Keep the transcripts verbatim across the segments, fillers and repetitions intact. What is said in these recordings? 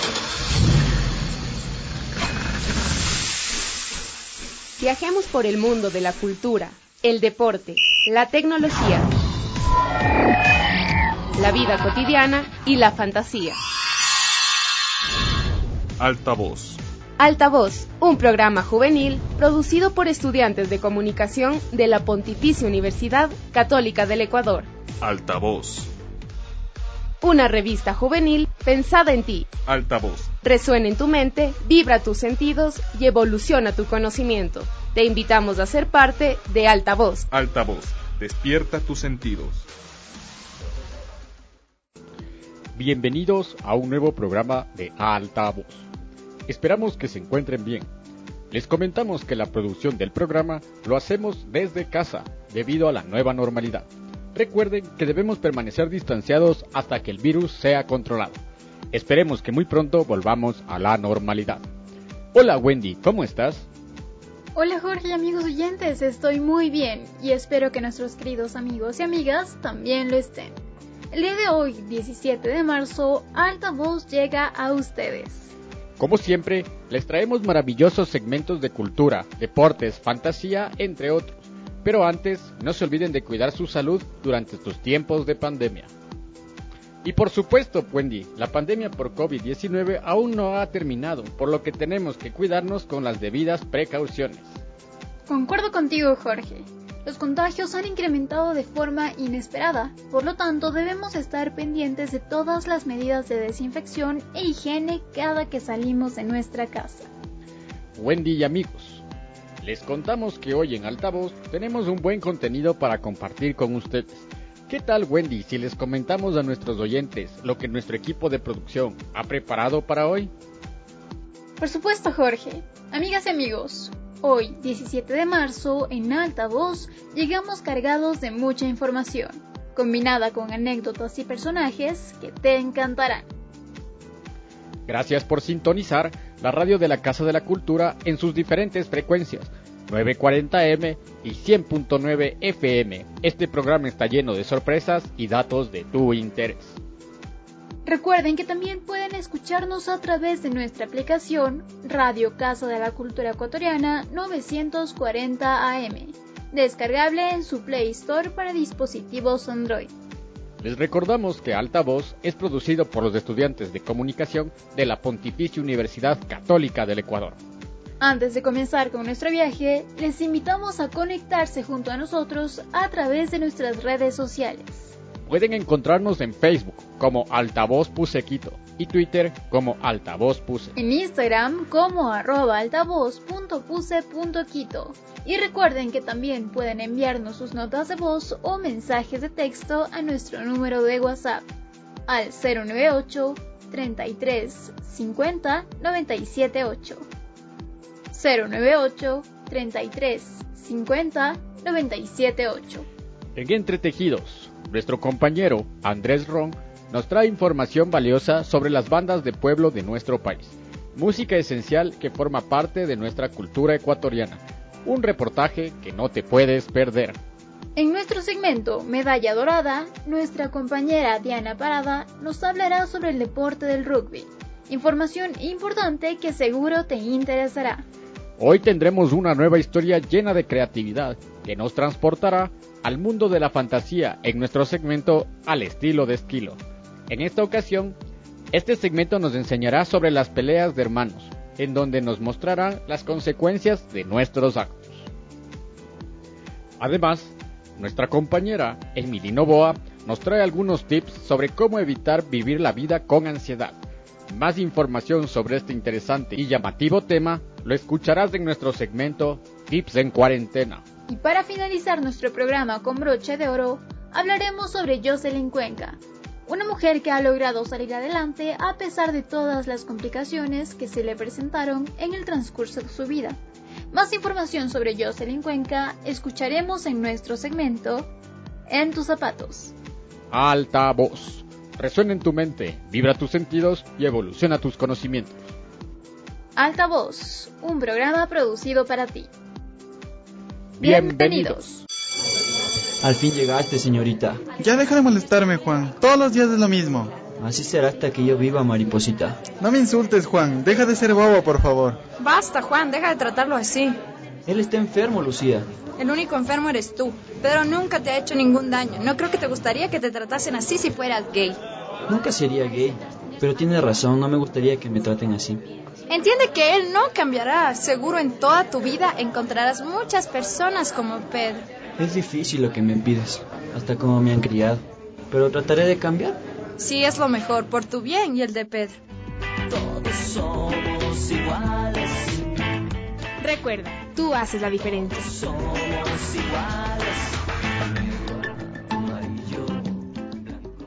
Viajemos por el mundo de la cultura, el deporte, la tecnología, la vida cotidiana y la fantasía. Altavoz. Altavoz, un programa juvenil producido por estudiantes de comunicación de la Pontificia Universidad Católica del Ecuador. Altavoz. Una revista juvenil pensada en ti. Altavoz. Resuena en tu mente, vibra tus sentidos y evoluciona tu conocimiento. Te invitamos a ser parte de Altavoz. Altavoz, despierta tus sentidos. Bienvenidos a un nuevo programa de Altavoz. Esperamos que se encuentren bien. Les comentamos que la producción del programa lo hacemos desde casa, debido a la nueva normalidad. Recuerden que debemos permanecer distanciados hasta que el virus sea controlado. Esperemos que muy pronto volvamos a la normalidad. Hola Wendy, ¿cómo estás? Hola Jorge y amigos oyentes, estoy muy bien y espero que nuestros queridos amigos y amigas también lo estén. El día de hoy, diecisiete de marzo, Altavoz llega a ustedes. Como siempre, les traemos maravillosos segmentos de cultura, deportes, fantasía, entre otros. Pero antes, no se olviden de cuidar su salud durante estos tiempos de pandemia. Y por supuesto, Wendy, la pandemia por COVID diecinueve aún no ha terminado, por lo que tenemos que cuidarnos con las debidas precauciones. Concuerdo contigo, Jorge. Los contagios han incrementado de forma inesperada, por lo tanto debemos estar pendientes de todas las medidas de desinfección e higiene cada que salimos de nuestra casa. Wendy y amigos, les contamos que hoy en Altavoz tenemos un buen contenido para compartir con ustedes. ¿Qué tal, Wendy, si les comentamos a nuestros oyentes lo que nuestro equipo de producción ha preparado para hoy? Por supuesto, Jorge. Amigas y amigos, hoy, diecisiete de marzo, en Altavoz, llegamos cargados de mucha información, combinada con anécdotas y personajes que te encantarán. Gracias por sintonizar la radio de la Casa de la Cultura en sus diferentes frecuencias, novecientos cuarenta eme y cien punto nueve efe eme. Este programa está lleno de sorpresas y datos de tu interés. Recuerden que también pueden escucharnos a través de nuestra aplicación Radio Casa de la Cultura Ecuatoriana novecientos cuarenta A M, descargable en su Play Store para dispositivos Android. Les recordamos que Altavoz es producido por los estudiantes de comunicación de la Pontificia Universidad Católica del Ecuador. Antes de comenzar con nuestro viaje, les invitamos a conectarse junto a nosotros a través de nuestras redes sociales. Pueden encontrarnos en Facebook como Altavoz Puse Quito y Twitter como Altavoz Puse. En Instagram como arroba altavoz punto puse punto quito. Y recuerden que también pueden enviarnos sus notas de voz o mensajes de texto a nuestro número de WhatsApp al cero noventa y ocho, treinta y tres, cincuenta, noventa y siete ocho. cero noventa y ocho, treinta y tres, cincuenta, noventa y siete ocho. En Entretejidos, nuestro compañero Andrés Ron nos trae información valiosa sobre las bandas de pueblo de nuestro país, música esencial que forma parte de nuestra cultura ecuatoriana, un reportaje que no te puedes perder. En nuestro segmento Medalla Dorada, nuestra compañera Diana Parada nos hablará sobre el deporte del rugby, información importante que seguro te interesará. Hoy tendremos una nueva historia llena de creatividad que nos transportará al mundo de la fantasía en nuestro segmento Al estilo de Esquilo. En esta ocasión, este segmento nos enseñará sobre las peleas de hermanos, en donde nos mostrarán las consecuencias de nuestros actos. Además, nuestra compañera Emily Novoa nos trae algunos tips sobre cómo evitar vivir la vida con ansiedad. Más información sobre este interesante y llamativo tema lo escucharás en nuestro segmento Tips en Cuarentena. Y para finalizar nuestro programa con broche de oro, hablaremos sobre Jocelyn Cuenca, una mujer que ha logrado salir adelante a pesar de todas las complicaciones que se le presentaron en el transcurso de su vida. Más información sobre Jocelyn Cuenca escucharemos en nuestro segmento En tus zapatos. Altavoz. Resuena en tu mente, vibra tus sentidos y evoluciona tus conocimientos. Altavoz, un programa producido para ti. Bienvenidos. Al fin llegaste, señorita. Ya deja de molestarme, Juan. Todos los días es lo mismo. Así será hasta que yo viva, mariposita. No me insultes, Juan. Deja de ser bobo, por favor. Basta, Juan, deja de tratarlo así. Él está enfermo, Lucía. El único enfermo eres tú. Pedro nunca te ha hecho ningún daño. No creo que te gustaría que te tratasen así si fueras gay. Nunca sería gay. Pero tiene razón, no me gustaría que me traten así. Entiende que él no cambiará. Seguro en toda tu vida encontrarás muchas personas como Pedro. Es difícil lo que me pides, hasta como me han criado. Pero trataré de cambiar. Sí, es lo mejor, por tu bien y el de Pedro. Todos somos iguales. Recuerda, tú haces la diferencia. Somos iguales. Amarillo, blanco.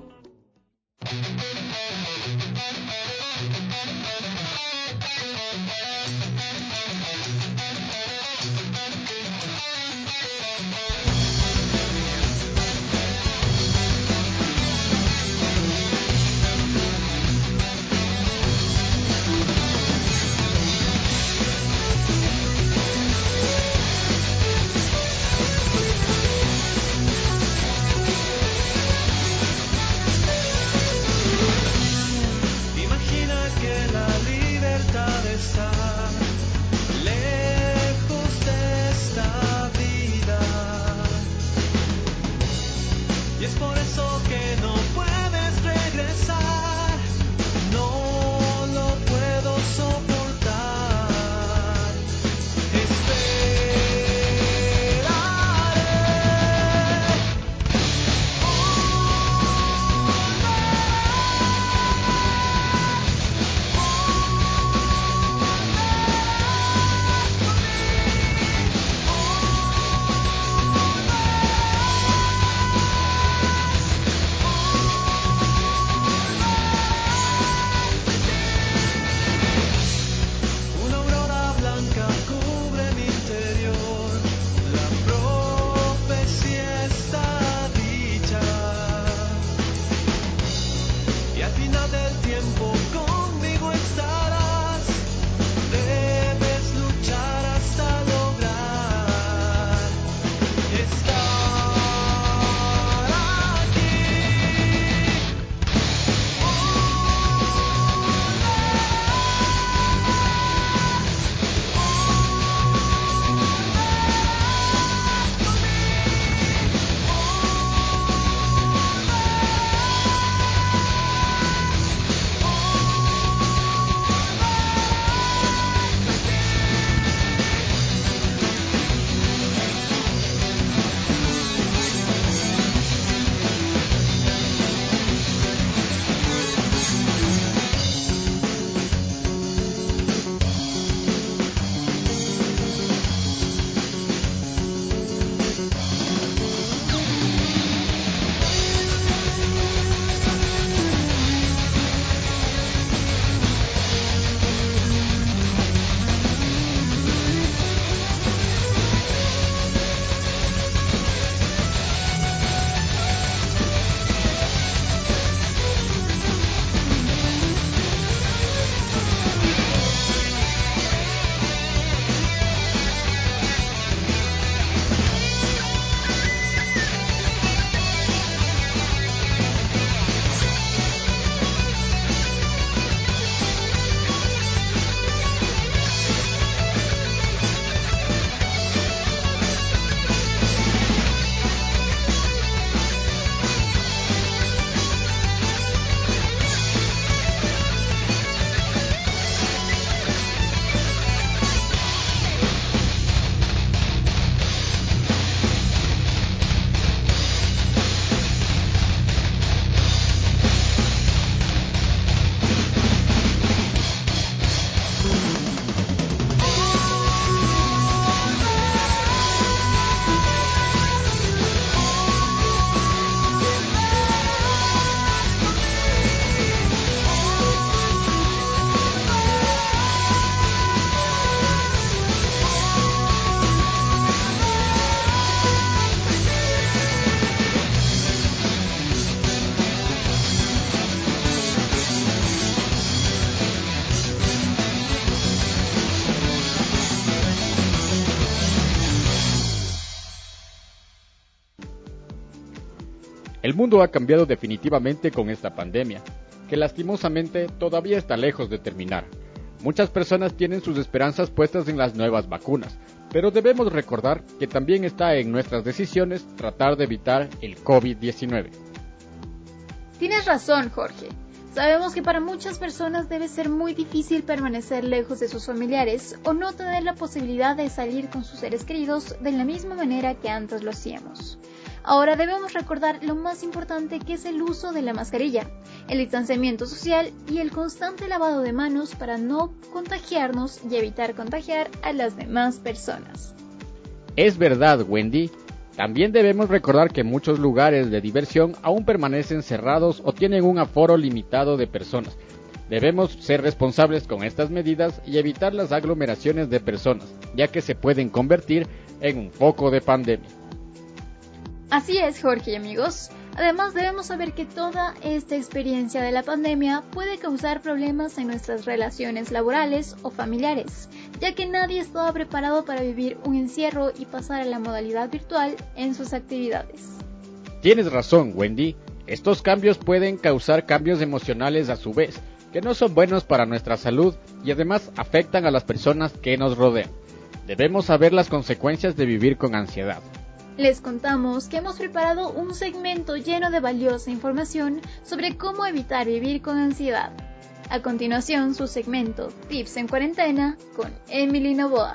El mundo ha cambiado definitivamente con esta pandemia, que lastimosamente todavía está lejos de terminar. Muchas personas tienen sus esperanzas puestas en las nuevas vacunas, pero debemos recordar que también está en nuestras decisiones tratar de evitar el COVID diecinueve. Tienes razón, Jorge. Sabemos que para muchas personas debe ser muy difícil permanecer lejos de sus familiares o no tener la posibilidad de salir con sus seres queridos de la misma manera que antes lo hacíamos. Ahora debemos recordar lo más importante, que es el uso de la mascarilla, el distanciamiento social y el constante lavado de manos para no contagiarnos y evitar contagiar a las demás personas. Es verdad, Wendy. También debemos recordar que muchos lugares de diversión aún permanecen cerrados o tienen un aforo limitado de personas. Debemos ser responsables con estas medidas y evitar las aglomeraciones de personas, ya que se pueden convertir en un foco de pandemia. Así es, Jorge y amigos. Además, debemos saber que toda esta experiencia de la pandemia puede causar problemas en nuestras relaciones laborales o familiares, ya que nadie estaba preparado para vivir un encierro y pasar a la modalidad virtual en sus actividades. Tienes razón, Wendy. Estos cambios pueden causar cambios emocionales a su vez, que no son buenos para nuestra salud y además afectan a las personas que nos rodean. Debemos saber las consecuencias de vivir con ansiedad. Les contamos que hemos preparado un segmento lleno de valiosa información sobre cómo evitar vivir con ansiedad. A continuación, su segmento Tips en Cuarentena con Emily Novoa.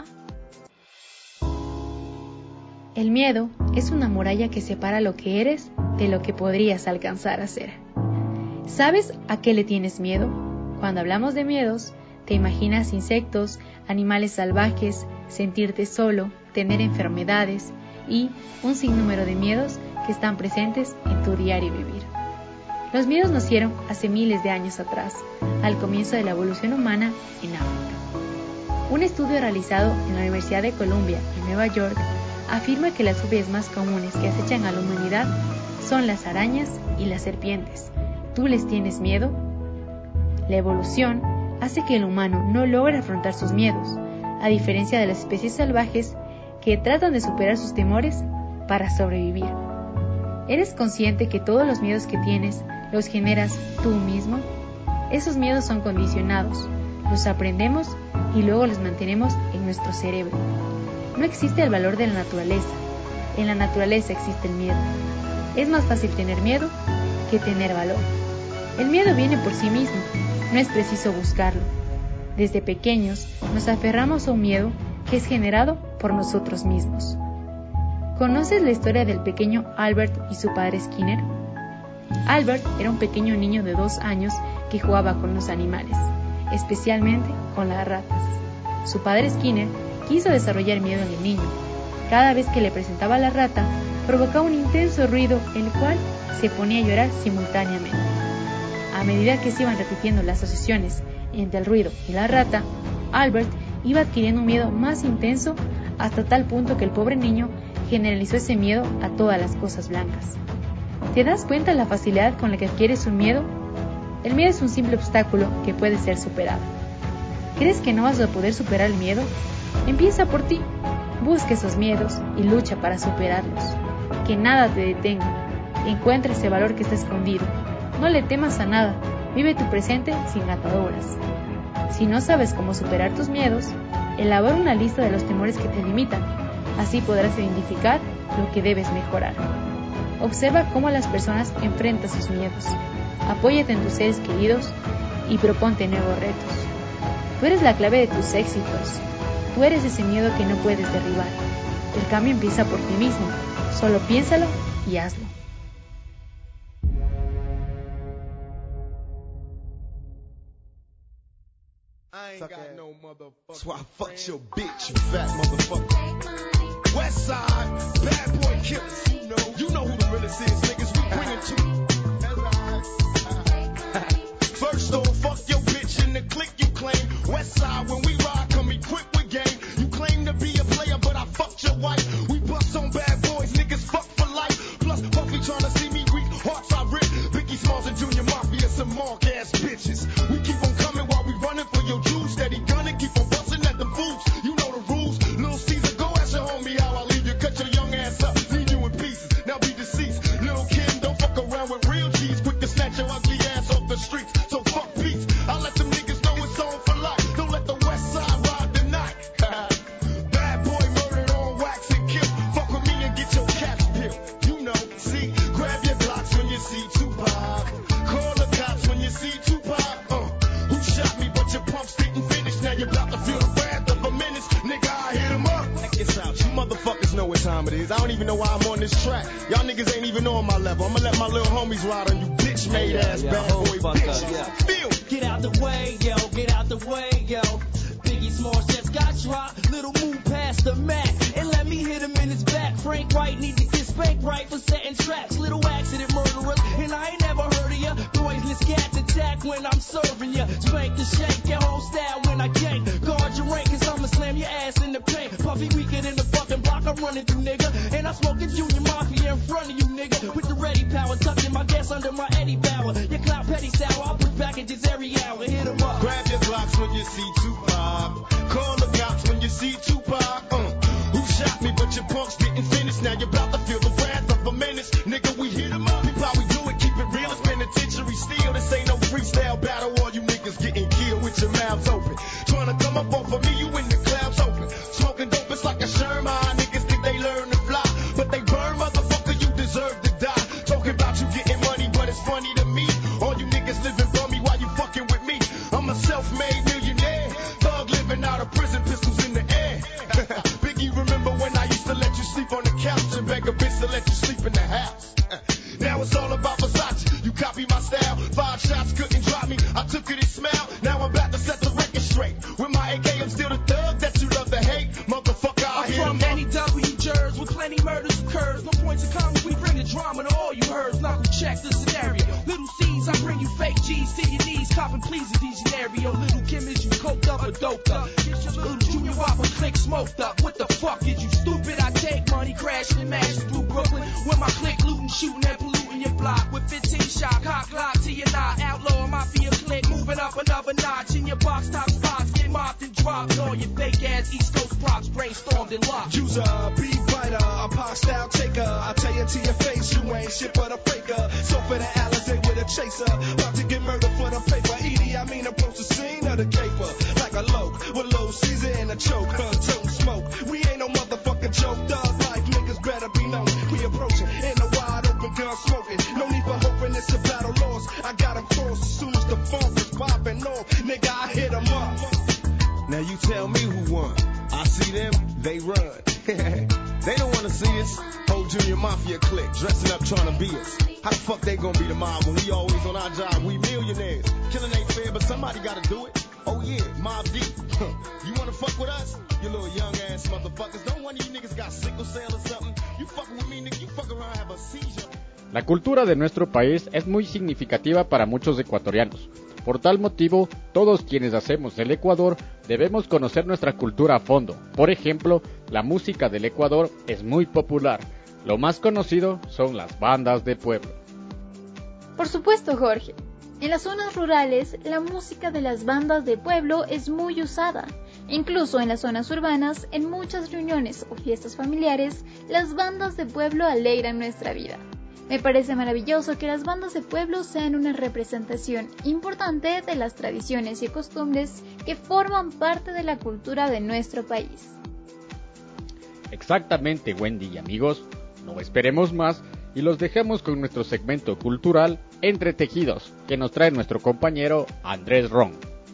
El miedo es una muralla que separa lo que eres de lo que podrías alcanzar a ser. ¿Sabes a qué le tienes miedo? Cuando hablamos de miedos, te imaginas insectos, animales salvajes, sentirte solo, tener enfermedades y un sinnúmero de miedos que están presentes en tu diario vivir. Los miedos nacieron hace miles de años atrás, al comienzo de la evolución humana en África. Un estudio realizado en la Universidad de Columbia, en Nueva York, afirma que las fobias más comunes que acechan a la humanidad son las arañas y las serpientes. ¿Tú les tienes miedo? La evolución hace que el humano no logre afrontar sus miedos, a diferencia de las especies salvajes que tratan de superar sus temores para sobrevivir. ¿Eres consciente que todos los miedos que tienes los generas tú mismo? Esos miedos son condicionados, los aprendemos y luego los mantenemos en nuestro cerebro. No existe el valor de la naturaleza. En la naturaleza existe el miedo. Es más fácil tener miedo que tener valor. El miedo viene por sí mismo, no es preciso buscarlo. Desde pequeños nos aferramos a un miedo que es generado por nosotros mismos. ¿Conoces la historia del pequeño Albert y su padre Skinner? Albert era un pequeño niño de dos años que jugaba con los animales, especialmente con las ratas. Su padre Skinner quiso desarrollar miedo en el niño. Cada vez que le presentaba la rata, provocaba un intenso ruido, el cual se ponía a llorar simultáneamente. A medida que se iban repitiendo las asociaciones entre el ruido y la rata, Albert iba adquiriendo un miedo más intenso hasta tal punto que el pobre niño generalizó ese miedo a todas las cosas blancas. ¿Te das cuenta de la facilidad con la que adquieres un miedo? El miedo es un simple obstáculo que puede ser superado. ¿Crees que no vas a poder superar el miedo? Empieza por ti. Busca esos miedos y lucha para superarlos. Que nada te detenga. Encuentra ese valor que está escondido. No le temas a nada. Vive tu presente sin ataduras. Si no sabes cómo superar tus miedos, elabora una lista de los temores que te limitan. Así podrás identificar lo que debes mejorar. Observa cómo las personas enfrentan sus miedos. Apóyate en tus seres queridos y proponte nuevos retos. Tú eres la clave de tus éxitos. Tú eres ese miedo que no puedes derribar. El cambio empieza por ti mismo. Solo piénsalo y hazlo. I ain't got no motherfucker. So I fucked your bitch, you fat motherfucker. West side, bad boy killers. You know, you know who the realest is, niggas. We bring it to you. First off, fuck your bitch in the clique you claim. West side, when we ride, come equipped with game. You claim to be a player, but I fucked your wife. We bust on bad boys, niggas fuck for life. Plus, Puffy tryna see me weak, hearts I rip. Biggie Smalls and Junior Mafia, some mark ass bitches. We keep on coming while we running for your juice. Steady gunning, keep on busting at the fools. You know the rules. Little Caesar, go ask your homie how I leave you. Cut your young ass up, leave you in pieces. Now be deceased. Little Kim, don't fuck around with real G's. Quick to snatch your ugly ass off the streets. So time it is. I don't even know why I'm on this track. Y'all niggas ain't even on my level. I'ma let my little homies ride on you bitch made ass yeah, bad yeah, boy fuck bitch. up, yeah. Feel. Get out the way, yo, get out the way, yo. Biggie Smalls just got dropped. Little move past the Mac and let me hit him in his back. Frank White need to get spanked right for setting traps. Little accident murderers, and I ain't never heard of ya. Poisonous cats attack when I'm serving ya. Spank the shank, your whole style when I gank. Guard your rank, cause I'ma slam your ass in the paint. Puffy weaker than the fucking block I'm running through, nigga. And I'm smoking Junior Mafia in front of you, nigga. With the ready power, tucking my gas under my Eddie Bauer. Your clout petty sour, I'll put packages every hour. Hit 'em up. Grab your Glocks when you see Tupac. Call the cops when you see Tupac. Uh, who shot me? But your punks didn't finish. Now you're about to feel the wrath of a menace. Nigga, we hit 'em up. Peep how we do it. Keep it real. It's penitentiary steel. This ain't no freestyle battle. All you niggas getting killed with your mouths open. Trying to come up off of me, you in the clouds open. Smoking dope, it's like a Sherman. Niggas think they learn to fly, but they burn, motherfucker. You deserve to die. Talking about you getting money, but it's funny to me. All you niggas living bummy while you fucking with me. I'm a self-made millionaire. Thug living out of prison, pistols in the air. Biggie, remember when I used to let you sleep on the couch and beg a bitch to let you sleep in the house? Now it's all about Versace. You copy my style. Five shots couldn't drop me. I took it and smiled. Now I'm about to set the record straight. With my A K, I'm still the thug that you love to hate. Motherfucker, I I'm hear from them. N E W Jersey with plenty murders occurs. No points of commas, we bring the drama to all you heard. Knuckle check the scenario. Little C's, I bring you fake G's to your knees. Copping please a Degenario. Little Kim, is you coked up or doped up? Little Junior Whopper click smoked up. What the fuck is you stupid? I take money crashing and mashing through Brooklyn. With my click looting, shooting and polluting your block. With fifteen shot, cock lock to your knot. Outlaw mafia click, moving up another notch. In your box top spots, get mopped and dropped. All your fake ass East Coast props brainstormed and locked. User, beat writer, a pop style taker. I tell you to your face, you ain't shit but a faker. So for the Alizé with a chaser, about to get murdered for the paper. Edie, I mean approach the scene of the caper, like a loke with low Caesar and a choke. Huh, toting smoke. We ain't no motherfucking joke. Thug life niggas better be known. We approaching in the wide open gun smoking. No need for hoping it's a battle lost. I got 'em crossed as soon as the funk is popping off. Nigga, I hit 'em up. Now you tell me who won. I see them, they run. They don't wanna see us. Whole Junior Mafia clique, dressing up trying to be us. How the fuck they gonna be the mob when we always on our job? We millionaires. Killing ain't fair, but somebody gotta do it. Oh yeah, Mob Deep. You wanna fuck with us? You little young ass motherfuckers. Don't one of you niggas got sickle cell or something? You fucking with me, nigga. You fuck around, have a seizure. La cultura de nuestro país es muy significativa para muchos ecuatorianos. Por tal motivo, todos quienes hacemos el Ecuador debemos conocer nuestra cultura a fondo. Por ejemplo, la música del Ecuador es muy popular. Lo más conocido son las bandas de pueblo. Por supuesto, Jorge. En las zonas rurales, la música de las bandas de pueblo es muy usada. Incluso en las zonas urbanas, en muchas reuniones o fiestas familiares, las bandas de pueblo alegran nuestra vida. Me parece maravilloso que las bandas de pueblo sean una representación importante de las tradiciones y costumbres que forman parte de la cultura de nuestro país. Exactamente, Wendy y amigos. No esperemos más y los dejamos con nuestro segmento cultural Entre Tejidos, que nos trae nuestro compañero Andrés Ron.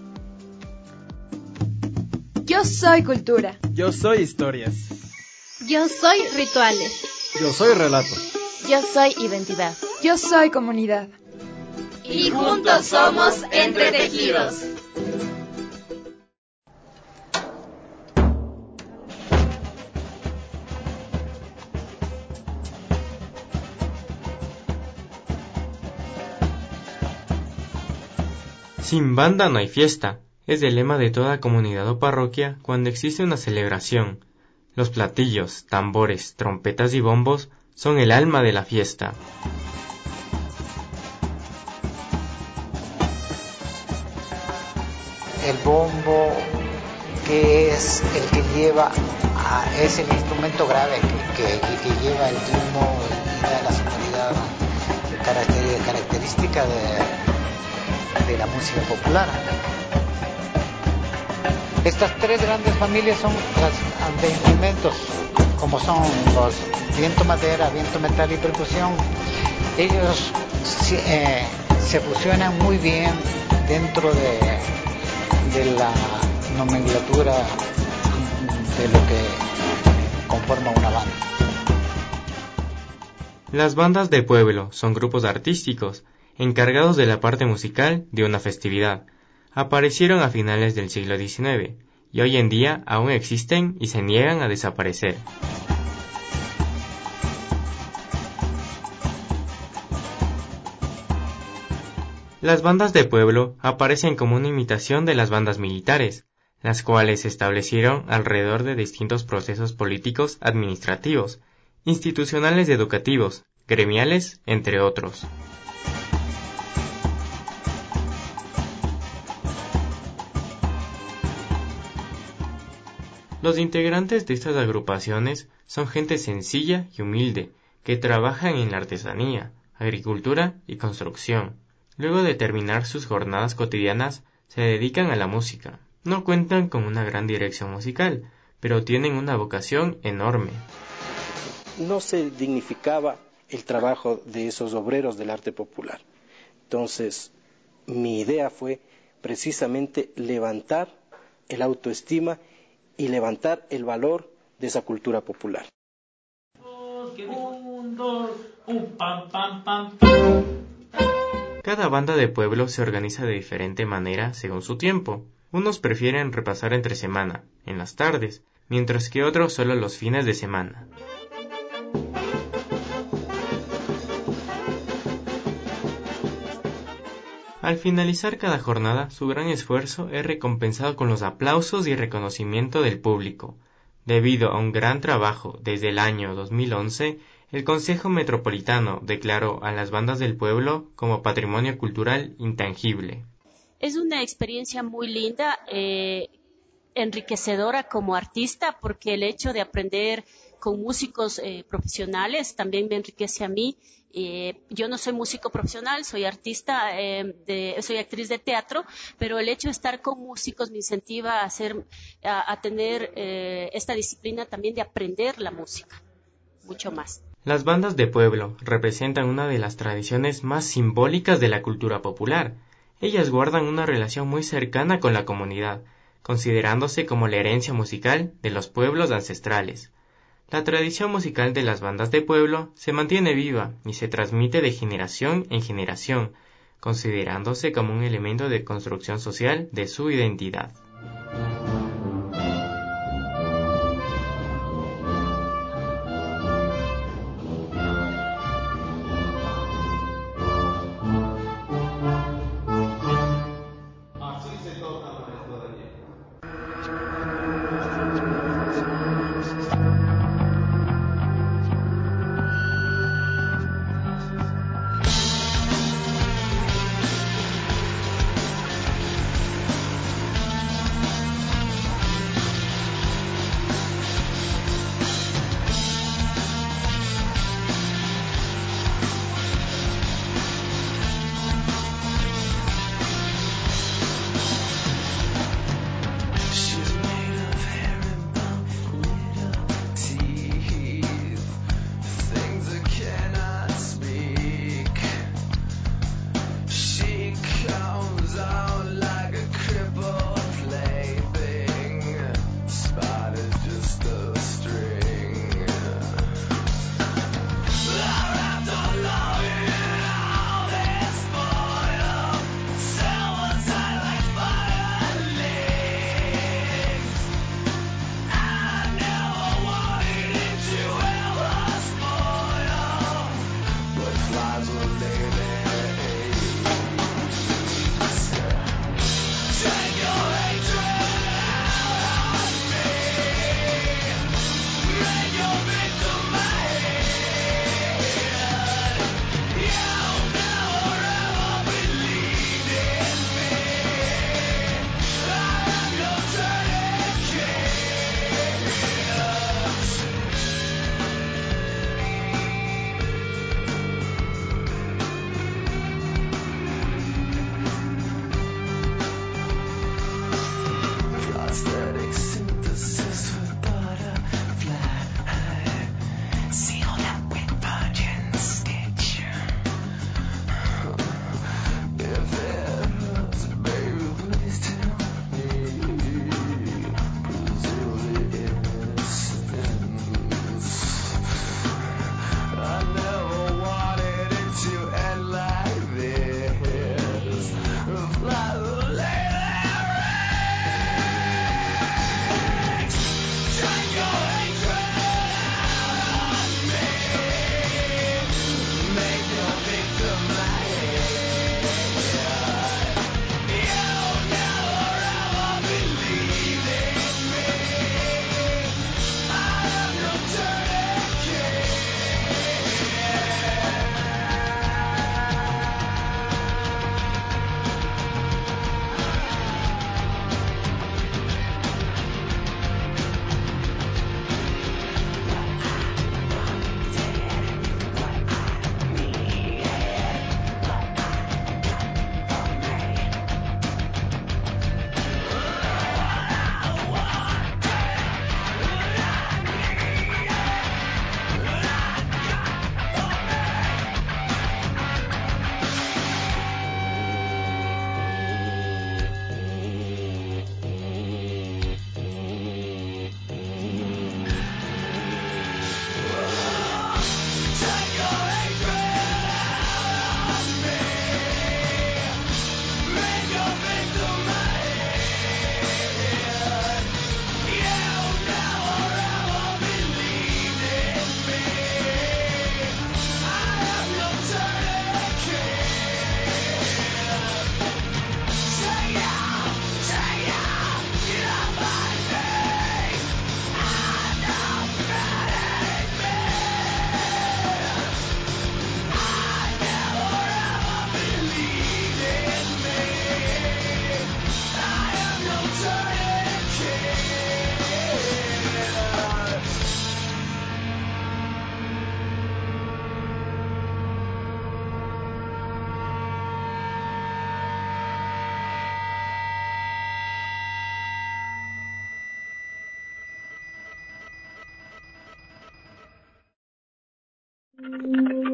Yo soy cultura. Yo soy historias. Yo soy rituales. Yo soy relato. Yo soy identidad. Yo soy comunidad. Y juntos somos Entretejidos. Sin banda no hay fiesta, es el lema de toda comunidad o parroquia cuando existe una celebración. Los platillos, tambores, trompetas y bombos son el alma de la fiesta. El bombo, que es el que lleva, a, es el instrumento grave que, que, que lleva el ritmo y da la sonoridad característica de, de la música popular. Estas tres grandes familias son las de instrumentos, como son los viento madera, viento metal y percusión. Ellos eh, se fusionan muy bien dentro de, de la nomenclatura de lo que conforma una banda. Las bandas de pueblo son grupos artísticos encargados de la parte musical de una festividad. Aparecieron a finales del siglo diecinueve y hoy en día aún existen y se niegan a desaparecer. Las bandas de pueblo aparecen como una imitación de las bandas militares, las cuales se establecieron alrededor de distintos procesos políticos, administrativos, institucionales y educativos, gremiales, entre otros. Los integrantes de estas agrupaciones son gente sencilla y humilde, que trabajan en la artesanía, agricultura y construcción. Luego de terminar sus jornadas cotidianas, se dedican a la música. No cuentan con una gran dirección musical, pero tienen una vocación enorme. No se dignificaba el trabajo de esos obreros del arte popular. Entonces, mi idea fue precisamente levantar el autoestima y levantar el valor de esa cultura popular. Un, dos, un, pam, pam, pam. Cada banda de pueblo se organiza de diferente manera según su tiempo. Unos prefieren repasar entre semana, en las tardes, mientras que otros solo los fines de semana. Al finalizar cada jornada, su gran esfuerzo es recompensado con los aplausos y reconocimiento del público. Debido a un gran trabajo desde el año dos mil once, el Consejo Metropolitano declaró a las bandas del pueblo como patrimonio cultural intangible. Es una experiencia muy linda, eh, enriquecedora como artista, porque el hecho de aprender con músicos eh, profesionales también me enriquece a mí. Eh, yo no soy músico profesional, soy artista, eh, de, soy actriz de teatro, pero el hecho de estar con músicos me incentiva a, hacer, a, a tener eh, esta disciplina también de aprender la música, mucho más. Las bandas de pueblo representan una de las tradiciones más simbólicas de la cultura popular. Ellas guardan una relación muy cercana con la comunidad, considerándose como la herencia musical de los pueblos ancestrales. La tradición musical de las bandas de pueblo se mantiene viva y se transmite de generación en generación, considerándose como un elemento de construcción social de su identidad.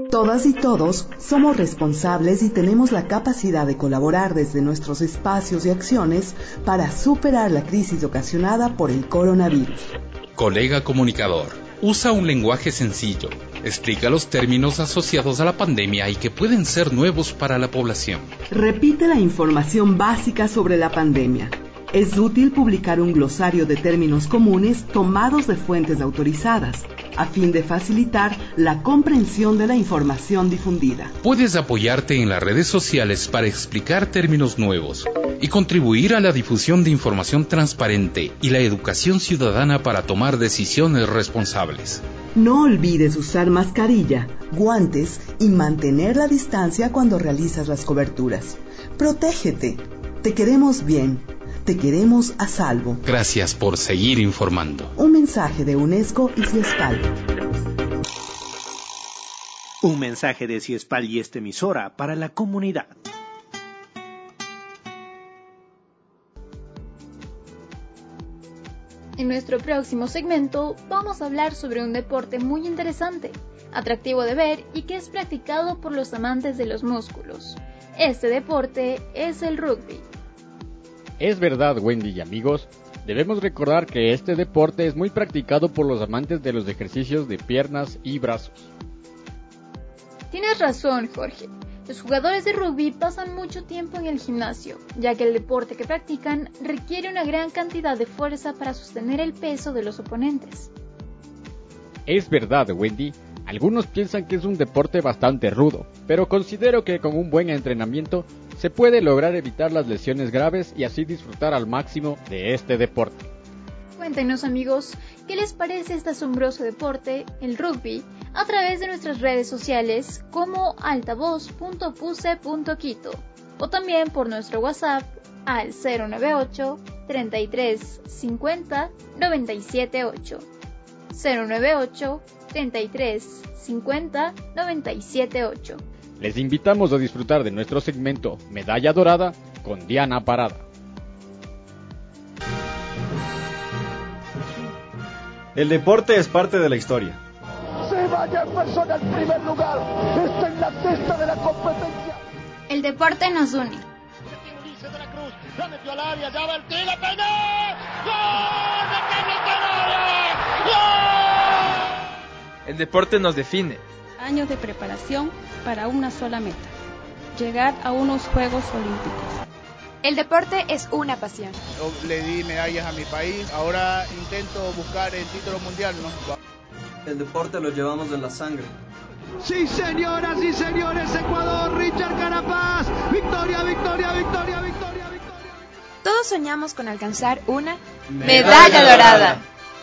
Todas y todos somos responsables y tenemos la capacidad de colaborar desde nuestros espacios y acciones para superar la crisis ocasionada por el coronavirus. Colega comunicador, usa un lenguaje sencillo. Explica los términos asociados a la pandemia y que pueden ser nuevos para la población. Repite la información básica sobre la pandemia. Es útil publicar un glosario de términos comunes tomados de fuentes autorizadas, a fin de facilitar la comprensión de la información difundida. Puedes apoyarte en las redes sociales para explicar términos nuevos y contribuir a la difusión de información transparente y la educación ciudadana para tomar decisiones responsables. No olvides usar mascarilla, guantes y mantener la distancia cuando realizas las coberturas. Protégete. Te queremos bien. Te queremos a salvo. Gracias por seguir informando. Un mensaje de UNESCO y Ciespal. Un mensaje de Ciespal y esta emisora para la comunidad. En nuestro próximo segmento vamos a hablar sobre un deporte muy interesante, atractivo de ver y que es practicado por los amantes de los músculos. Este deporte es el rugby. Es verdad, Wendy y amigos, debemos recordar que este deporte es muy practicado por los amantes de los ejercicios de piernas y brazos. Tienes razón, Jorge. Los jugadores de rugby pasan mucho tiempo en el gimnasio, ya que el deporte que practican requiere una gran cantidad de fuerza para sostener el peso de los oponentes. Es verdad, Wendy. Algunos piensan que es un deporte bastante rudo, pero considero que con un buen entrenamiento se puede lograr evitar las lesiones graves y así disfrutar al máximo de este deporte. Cuéntenos, amigos, ¿qué les parece este asombroso deporte, el rugby, a través de nuestras redes sociales como altavoz punto puse punto quito o también por nuestro WhatsApp al cero nueve ocho, treinta y tres, cincuenta, noventa y siete ocho. cero nueve ocho, treinta y tres, cincuenta, noventa y siete ocho. Les invitamos a disfrutar de nuestro segmento Medalla Dorada con Diana Parada. El deporte es parte de la historia. Se vaya persona al primer lugar. Está en la cesta de la competencia. El deporte nos une. Ulises de la Cruz la metió al área, ya va el tiro, pegó. ¡Gol de Carlos Canales! ¡Gol! El deporte nos define. Años de preparación para una sola meta: llegar a unos Juegos Olímpicos. El deporte es una pasión. Yo le di medallas a mi país, ahora intento buscar el título mundial, ¿no? El deporte lo llevamos en la sangre. Sí, señoras y señores, Ecuador, Richard Carapaz, victoria, victoria, victoria, victoria, victoria. Todos soñamos con alcanzar una medalla, medalla dorada. dorada.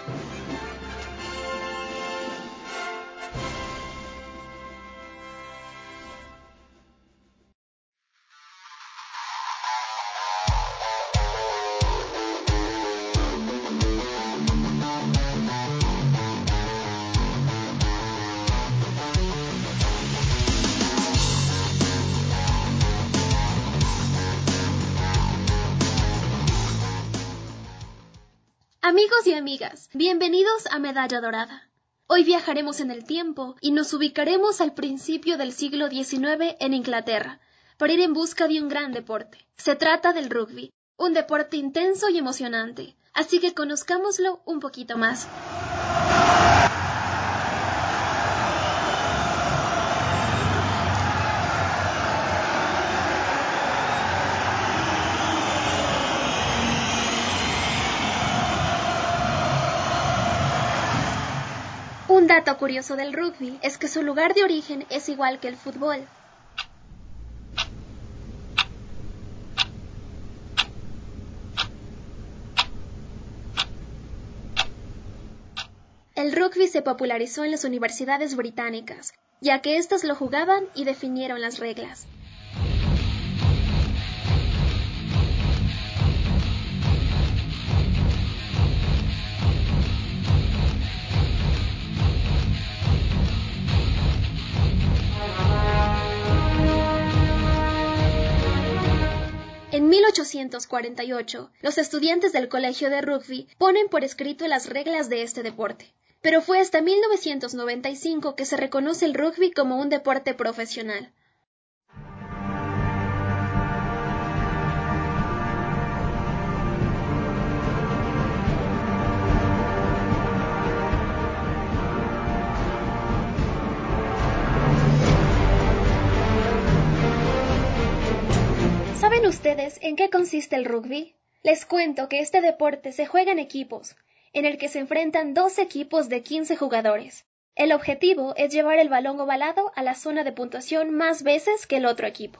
Amigos y amigas, bienvenidos a Medalla Dorada. Hoy viajaremos en el tiempo y nos ubicaremos al principio del siglo diecinueve en Inglaterra, para ir en busca de un gran deporte. Se trata del rugby, un deporte intenso y emocionante, así que conozcámoslo un poquito más. Un dato curioso del rugby es que su lugar de origen es igual que el fútbol. El rugby se popularizó en las universidades británicas, ya que éstas lo jugaban y definieron las reglas. En mil ochocientos cuarenta y ocho, los estudiantes del colegio de rugby ponen por escrito las reglas de este deporte. pero fue hasta mil novecientos noventa y cinco que se reconoce el rugby como un deporte profesional. ¿Saben ustedes en qué consiste el rugby? Les cuento que este deporte se juega en equipos, en el que se enfrentan dos equipos de quince jugadores. El objetivo es llevar el balón ovalado a la zona de puntuación más veces que el otro equipo.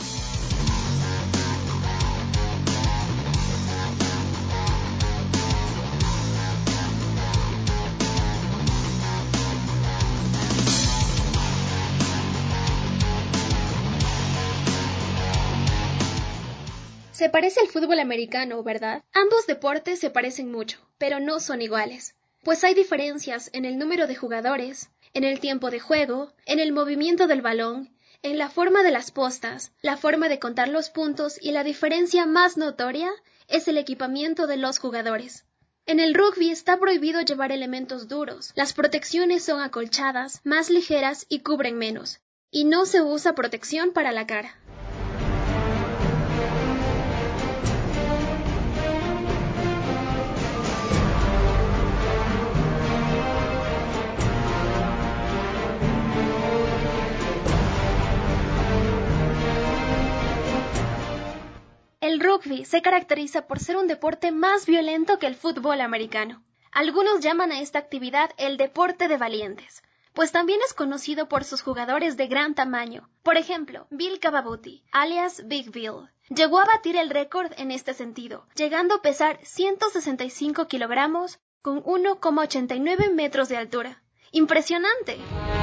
Se parece al fútbol americano, ¿verdad? Ambos deportes se parecen mucho, pero no son iguales, pues hay diferencias en el número de jugadores, en el tiempo de juego, en el movimiento del balón, en la forma de las postas, la forma de contar los puntos y la diferencia más notoria es el equipamiento de los jugadores. En el rugby está prohibido llevar elementos duros, las protecciones son acolchadas, más ligeras y cubren menos, y no se usa protección para la cara. El rugby se caracteriza por ser un deporte más violento que el fútbol americano. Algunos llaman a esta actividad el deporte de valientes, pues también es conocido por sus jugadores de gran tamaño. Por ejemplo, Bill Cavabuti, alias Big Bill, llegó a batir el récord en este sentido, llegando a pesar ciento sesenta y cinco kilogramos con uno coma ochenta y nueve metros de altura. ¡Impresionante!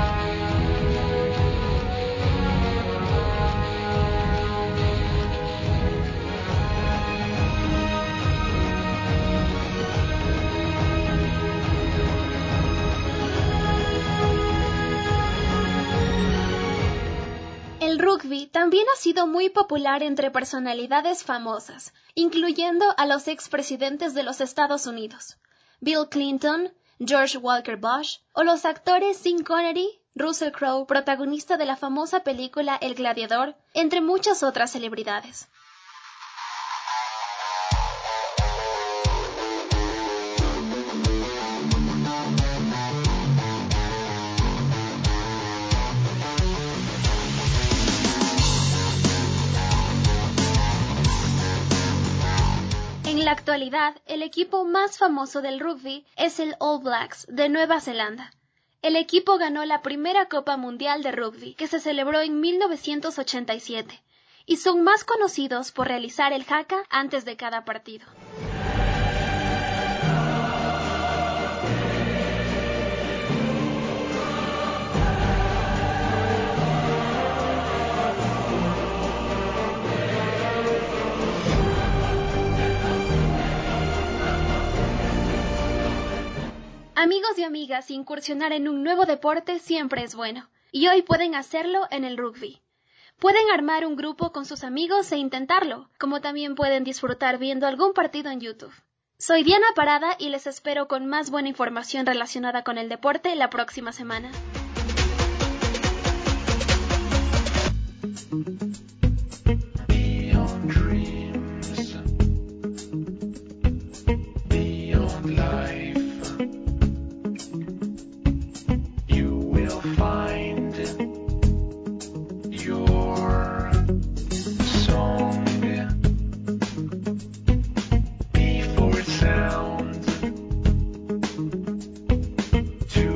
El rugby también ha sido muy popular entre personalidades famosas, incluyendo a los expresidentes de los Estados Unidos, Bill Clinton, George Walker Bush, o los actores Sean Connery, Russell Crowe, protagonista de la famosa película El Gladiador, entre muchas otras celebridades. En la actualidad, el equipo más famoso del rugby es el All Blacks de Nueva Zelanda. El equipo ganó la primera Copa Mundial de Rugby, que se celebró en mil novecientos ochenta y siete, y son más conocidos por realizar el haka antes de cada partido. Amigos y amigas, incursionar en un nuevo deporte siempre es bueno, y hoy pueden hacerlo en el rugby. Pueden armar un grupo con sus amigos e intentarlo, como también pueden disfrutar viendo algún partido en YouTube. Soy Diana Parada y les espero con más buena información relacionada con el deporte la próxima semana.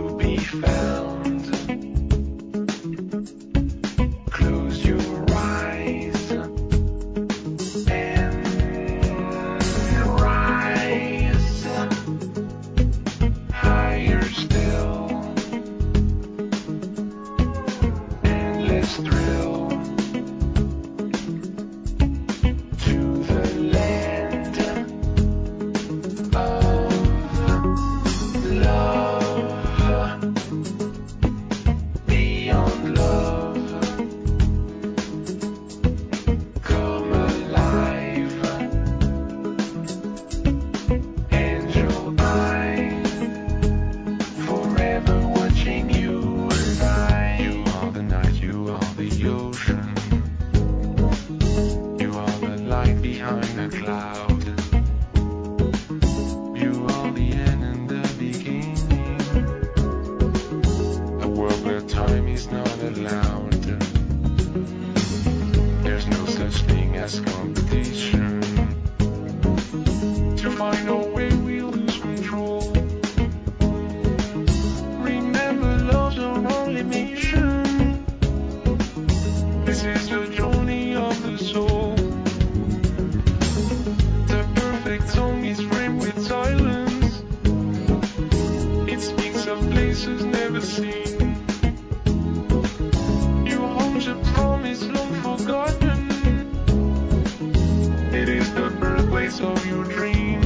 Close your eyes. find our way, we lose control. Remember, love's our only mission. This is the journey of the soul. The perfect song is framed with silence. It speaks of places never seen. Your home's a promise long forgotten. It is the birthplace of your dreams.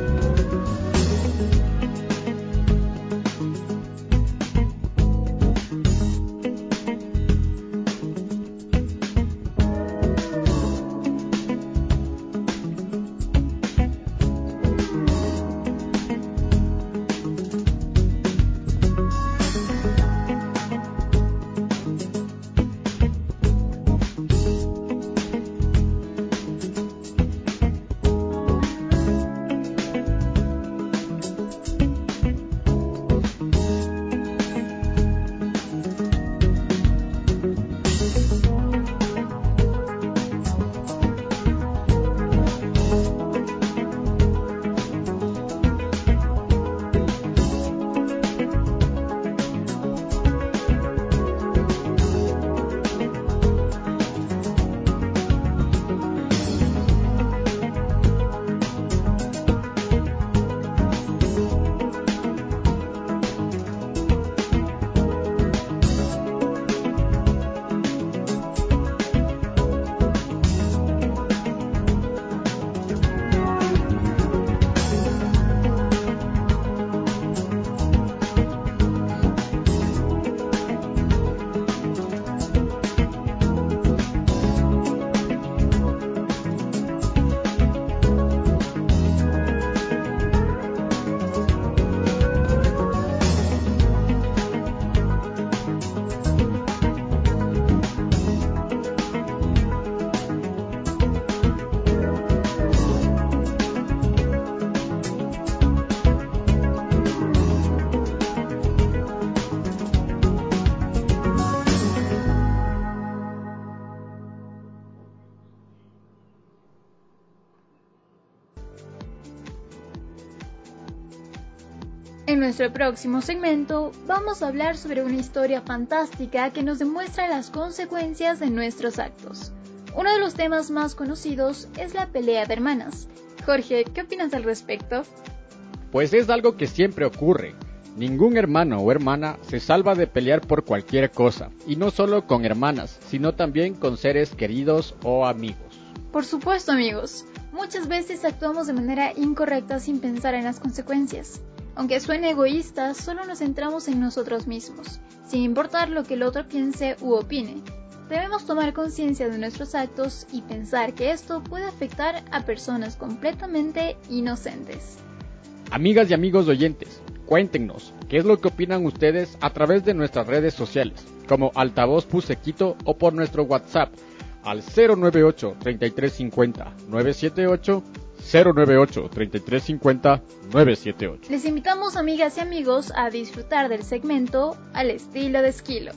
En nuestro próximo segmento vamos a hablar sobre una historia fantástica que nos demuestra las consecuencias de nuestros actos. Uno de los temas más conocidos es la pelea de hermanas. Jorge, ¿qué opinas al respecto? Pues es algo que siempre ocurre. Ningún hermano o hermana se salva de pelear por cualquier cosa, y no solo con hermanas, sino también con seres queridos o amigos. Por supuesto, amigos. Muchas veces actuamos de manera incorrecta sin pensar en las consecuencias. Aunque suene egoísta, solo nos centramos en nosotros mismos, sin importar lo que el otro piense u opine. Debemos tomar conciencia de nuestros actos y pensar que esto puede afectar a personas completamente inocentes. Amigas y amigos oyentes, cuéntenos qué es lo que opinan ustedes a través de nuestras redes sociales, como Altavoz Puse Quito o por nuestro WhatsApp al cero nueve ocho, treinta y tres cincuenta, novecientos setenta y ocho, cero nueve ocho, treinta y tres cincuenta, novecientos setenta y ocho. Les invitamos, amigas y amigos, a disfrutar del segmento Al Estilo de Esquilo.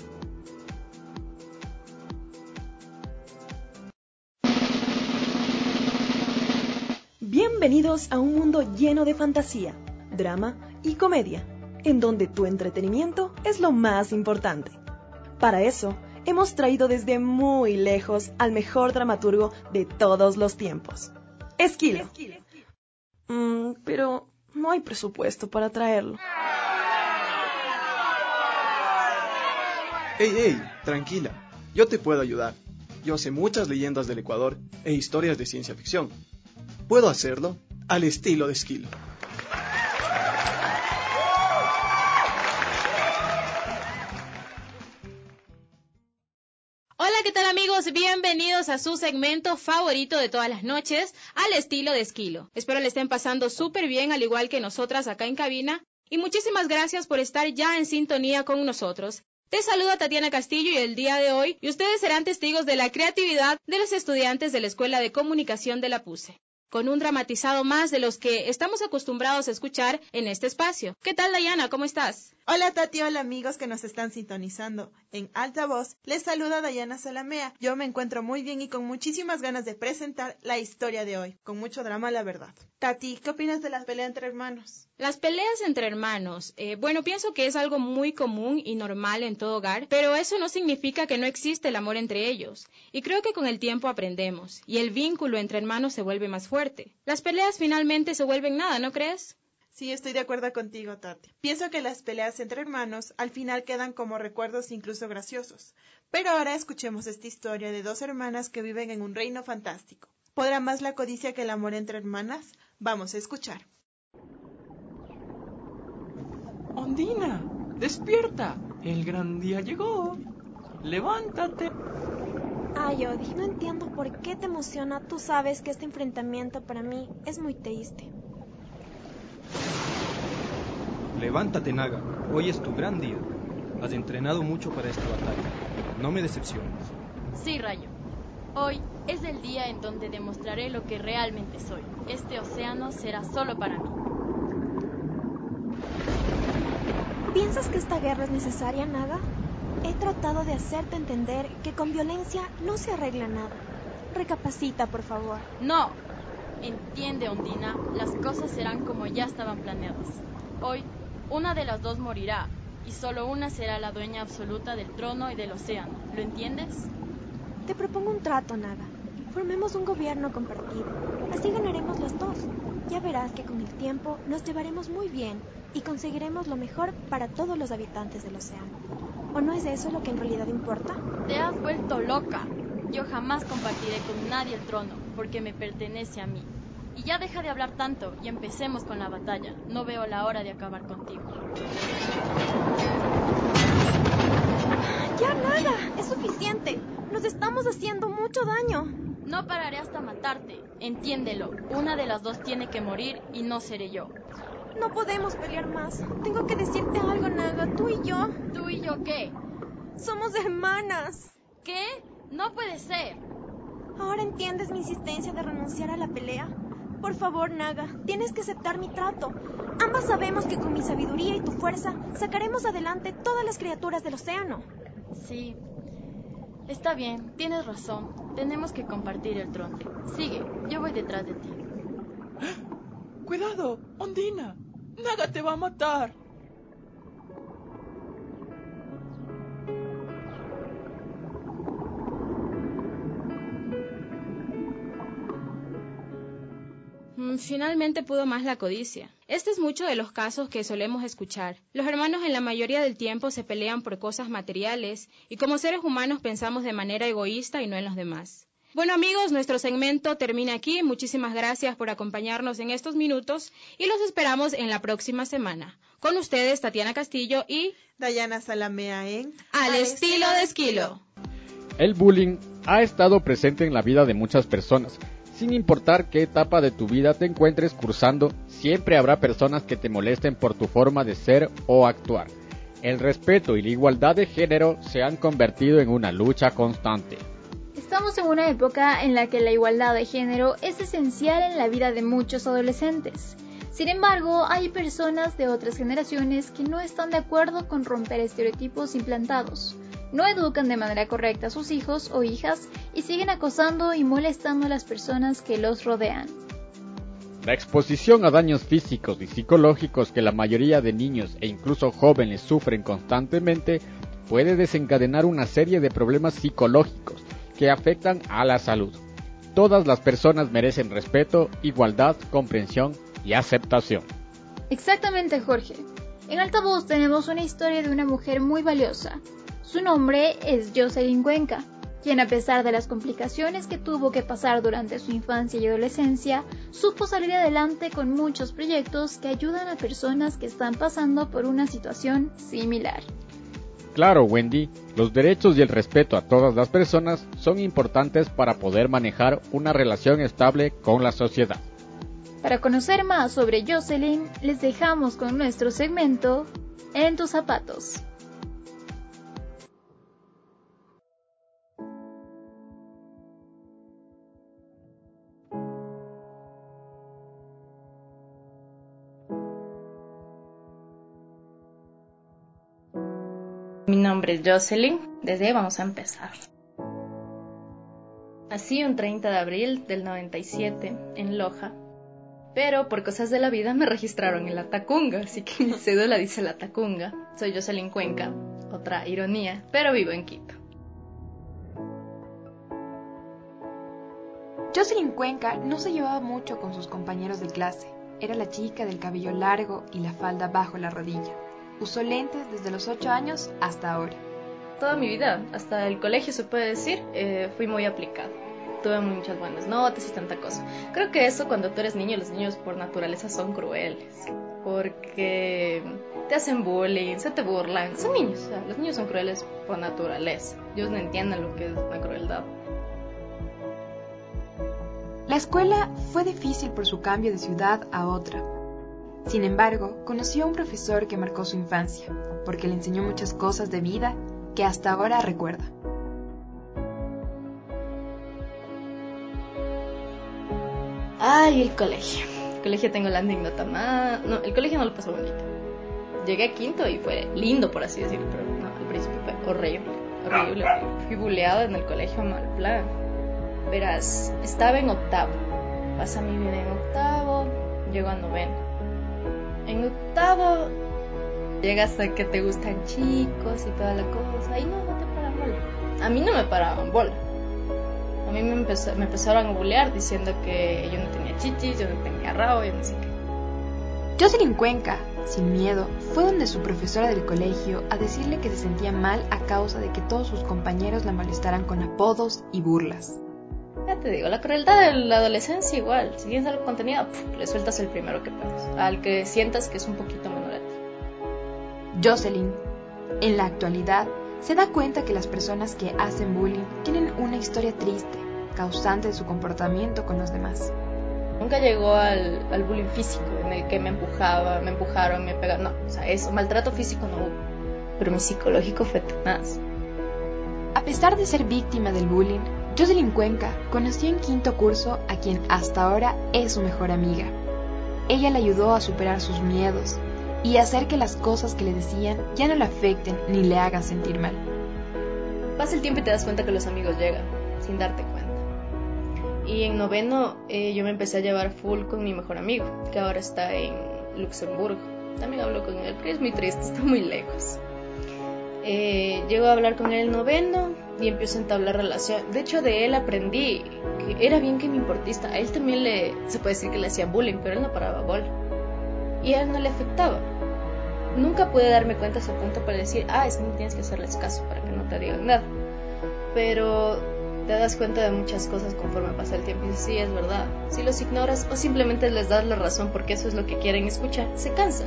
Bienvenidos a un mundo lleno de fantasía, drama y comedia, en donde tu entretenimiento es lo más importante. Para eso, hemos traído desde muy lejos al mejor dramaturgo de todos los tiempos, Esquilo. Mm, pero no hay presupuesto para traerlo. Ey, ey, tranquila, yo te puedo ayudar. Yo sé muchas leyendas del Ecuador e historias de ciencia ficción. Puedo hacerlo al estilo de Esquilo. Hola, ¿qué tal, amigos? Bienvenidos a su segmento favorito de todas las noches, Al Estilo de Esquilo. Espero le estén pasando súper bien, al igual que nosotras acá en cabina. Y muchísimas gracias por estar ya en sintonía con nosotros. Te saluda Tatiana Castillo y el día de hoy, y ustedes serán testigos de la creatividad de los estudiantes de la Escuela de Comunicación de la PUCE. con un dramatizado más de los que estamos acostumbrados a escuchar en este espacio. ¿Qué tal, Dayana? ¿Cómo estás? Hola, Tati, hola amigos que nos están sintonizando. En alta voz, les saluda Dayana Salamea. Yo me encuentro muy bien y con muchísimas ganas de presentar la historia de hoy, con mucho drama, la verdad. Tati, ¿qué opinas de las peleas entre hermanos? Las peleas entre hermanos, eh, bueno, pienso que es algo muy común y normal en todo hogar, pero eso no significa que no existe el amor entre ellos. Y creo que con el tiempo aprendemos, y el vínculo entre hermanos se vuelve más fuerte. Las peleas finalmente se vuelven nada, ¿no crees? Sí, estoy de acuerdo contigo, Tati. Pienso que las peleas entre hermanos al final quedan como recuerdos incluso graciosos. Pero ahora escuchemos esta historia de dos hermanas que viven en un reino fantástico. ¿Podrá más la codicia que el amor entre hermanas? Vamos a escuchar. Ondina, despierta. El gran día llegó. Levántate. Ay, Odi, no entiendo por qué te emociona. Tú sabes que este enfrentamiento para mí es muy triste. Levántate, Naga. Hoy es tu gran día. Has entrenado mucho para esta batalla. No me decepciones. Sí, Rayo. Hoy es el día en donde demostraré lo que realmente soy. Este océano será solo para mí. ¿Piensas que esta guerra es necesaria, Naga? He tratado de hacerte entender que con violencia no se arregla nada. Recapacita, por favor. No. Entiende, Ondina. Las cosas serán como ya estaban planeadas. Hoy, una de las dos morirá, y solo una será la dueña absoluta del trono y del océano. ¿Lo entiendes? Te propongo un trato, Naga. Formemos un gobierno compartido. Así ganaremos los dos. Ya verás que con el tiempo nos llevaremos muy bien y conseguiremos lo mejor para todos los habitantes del océano. ¿O no es eso lo que en realidad importa? Te has vuelto loca. Yo jamás compartiré con nadie el trono, porque me pertenece a mí. Y ya deja de hablar tanto y empecemos con la batalla. No veo la hora de acabar contigo. Ya, Naga, es suficiente. Nos estamos haciendo mucho daño. No pararé hasta matarte. Entiéndelo. Una de las dos tiene que morir y no seré yo. No podemos pelear más. Tengo que decirte algo, Naga. Tú y yo. ¿Tú y yo qué? Somos hermanas. ¿Qué? No puede ser. ¿Ahora entiendes mi insistencia de renunciar a la pelea? Por favor, Naga, tienes que aceptar mi trato. Ambas sabemos que con mi sabiduría y tu fuerza sacaremos adelante todas las criaturas del océano. Sí. Está bien, tienes razón. Tenemos que compartir el trono. Sigue, yo voy detrás de ti. ¡Cuidado, Ondina! ¡Naga te va a matar! Finalmente pudo más la codicia. Este es mucho de los casos que solemos escuchar. Los hermanos en la mayoría del tiempo se pelean por cosas materiales y como seres humanos pensamos de manera egoísta y no en los demás. Bueno amigos, nuestro segmento termina aquí. Muchísimas gracias por acompañarnos en estos minutos y los esperamos en la próxima semana. Con ustedes, Tatiana Castillo y Dayana Salamea en Al, Al estilo de Esquilo. El bullying ha estado presente en la vida de muchas personas. Sin importar qué etapa de tu vida te encuentres cursando, siempre habrá personas que te molesten por tu forma de ser o actuar. El respeto y la igualdad de género se han convertido en una lucha constante. Estamos en una época en la que la igualdad de género es esencial en la vida de muchos adolescentes. Sin embargo, hay personas de otras generaciones que no están de acuerdo con romper estereotipos implantados. No educan de manera correcta a sus hijos o hijas y siguen acosando y molestando a las personas que los rodean. La exposición a daños físicos y psicológicos que la mayoría de niños e incluso jóvenes sufren constantemente puede desencadenar una serie de problemas psicológicos que afectan a la salud. Todas las personas merecen respeto, igualdad, comprensión y aceptación. Exactamente, Jorge. En Altavoz tenemos una historia de una mujer muy valiosa. Su nombre es Jocelyn Cuenca, quien a pesar de las complicaciones que tuvo que pasar durante su infancia y adolescencia, supo salir adelante con muchos proyectos que ayudan a personas que están pasando por una situación similar. Claro, Wendy, los derechos y el respeto a todas las personas son importantes para poder manejar una relación estable con la sociedad. Para conocer más sobre Jocelyn, les dejamos con nuestro segmento En tus zapatos. Mi nombre es Jocelyn, desde ahí vamos a empezar. Nací un treinta de abril del noventa y siete en Loja, pero por cosas de la vida me registraron en La Tacunga, así que mi cédula dice La Tacunga. Soy Jocelyn Cuenca, otra ironía, pero vivo en Quito. Jocelyn Cuenca no se llevaba mucho con sus compañeros de clase. Era la chica del cabello largo y la falda bajo la rodilla. Usó lentes desde los ocho años hasta ahora. Toda mi vida, hasta el colegio se puede decir, eh, fui muy aplicado. Tuve muchas buenas notas y tanta cosa. Creo que eso cuando tú eres niño, los niños por naturaleza son crueles. Porque te hacen bullying, se te burlan. Son niños, o sea, los niños son crueles por naturaleza. Ellos no entienden lo que es una crueldad. La escuela fue difícil por su cambio de ciudad a otra. Sin embargo, conoció a un profesor que marcó su infancia, porque le enseñó muchas cosas de vida que hasta ahora recuerda. Ay, el colegio. El colegio tengo la anécdota más... No, el colegio no lo pasó bonito. Llegué a quinto y fue lindo, por así decirlo, pero no, al principio fue horrible, horrible. Fui buleada en el colegio a mal plan. Verás, estaba en octavo. Pasa mi vida en octavo, llego a noveno. En octavo llegas a que te gustan chicos y toda la cosa. Y no, no te paran bola. A mí no me paraban bola. A mí me, empezó, me empezaron a bulear diciendo que yo no tenía chichis, yo no tenía rabo, yo no sé qué. Jocelyn Cuenca, sin miedo, fue donde su profesora del colegio a decirle que se sentía mal a causa de que todos sus compañeros la molestaran con apodos y burlas. Ya te digo, la crueldad de la adolescencia igual. Si tienes algo contenido, puf, le sueltas el primero que puedas, al que sientas que es un poquito menor a ti. Jocelyn, en la actualidad, se da cuenta que las personas que hacen bullying tienen una historia triste, causante de su comportamiento con los demás. Nunca llegó al, al bullying físico, en el que me empujaba, me empujaron, me pegaron. No, o sea, eso, maltrato físico no hubo. Pero mi psicológico fue tenaz. A pesar de ser víctima del bullying, Jocelyn Cuenca conoció en quinto curso a quien hasta ahora es su mejor amiga. Ella le ayudó a superar sus miedos y hacer que las cosas que le decían ya no le afecten ni le hagan sentir mal. Pasa el tiempo y te das cuenta que los amigos llegan, sin darte cuenta. Y en noveno eh, yo me empecé a llevar full con mi mejor amigo, que ahora está en Luxemburgo. También hablo con él, pero es muy triste, está muy lejos. Eh, llego a hablar con él en noveno y empiezo a entablar relación. De hecho, de él aprendí que era bien que me importista. A él también le, se puede decir que le hacía bullying, pero él no paraba bola. Y a él no le afectaba. Nunca pude darme cuenta a ese punto para decir, ah, es que no tienes que hacerles caso para que no te digan nada. Pero te das cuenta de muchas cosas conforme pasa el tiempo y dices, sí, es verdad. Si los ignoras o simplemente les das la razón porque eso es lo que quieren escuchar, se cansan.